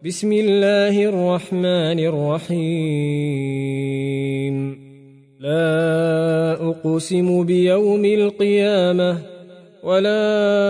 بسم الله الرحمن الرحيم لا أقسم بيوم القيامة ولا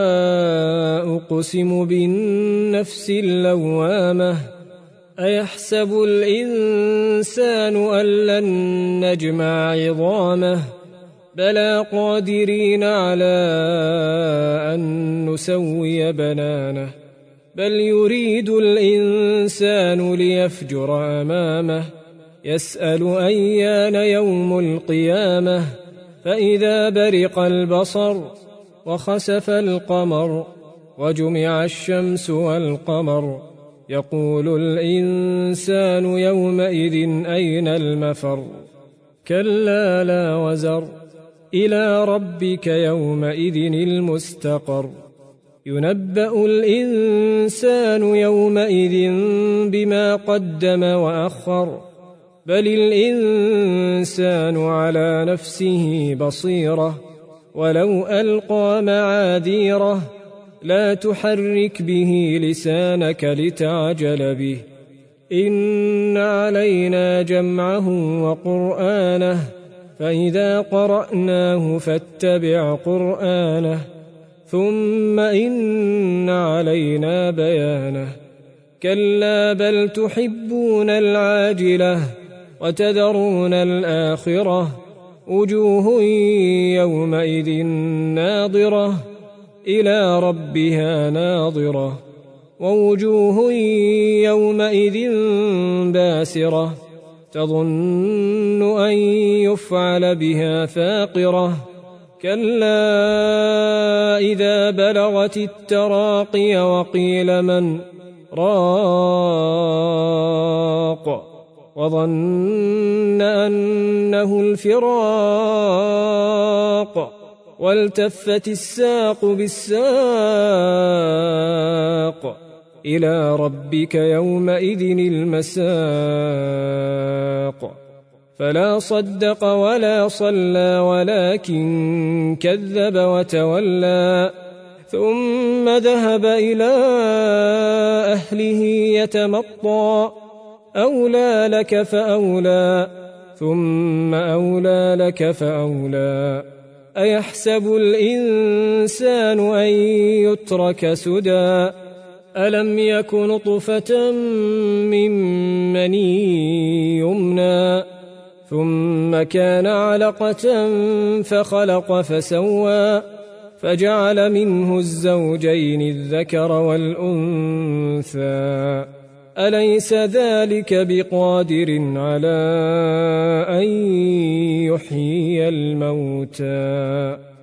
أقسم بالنفس اللوامة أيحسب الإنسان أن لن نجمع عظامه بلى قادرين على أن نسوي بنانه بل يريد الإنسان ليفجر أمامه يسأل أيان يوم القيامة فإذا برق البصر وخسف القمر وجمع الشمس والقمر يقول الإنسان يومئذ أين المفر كلا لا وزر إلى ربك يومئذ المستقر ينبأ الإنسان يومئذ بما قدم وأخر بل الإنسان على نفسه بصيرة ولو ألقى معاذيره لا تحرك به لسانك لتعجل به إن علينا جمعه وقرآنه فإذا قرأناه فاتبع قرآنه ثم إن علينا بيانه كلا بل تحبون العاجلة وتذرون الآخرة وجوه يومئذ ناظرة إلى ربها ناظرة ووجوه يومئذ باسرة تظن أن يفعل بها فاقرة كلا إذا بلغت التراقي وقيل من راق وظن أنه الفراق والتفت الساق بالساق إلى ربك يومئذ المساق فلا صدق ولا صلى ولكن كذب وتولى ثم ذهب إلى أهله يتمطى أولى لك فأولى ثم أولى لك فأولى أيحسب الإنسان أن يترك سدى ألم يك نطفة من مني يمنى ثم كان علقة فخلق فسوى فجعل منه الزوجين الذكر والأنثى أليس ذلك بقادر على أن يحيي الموتى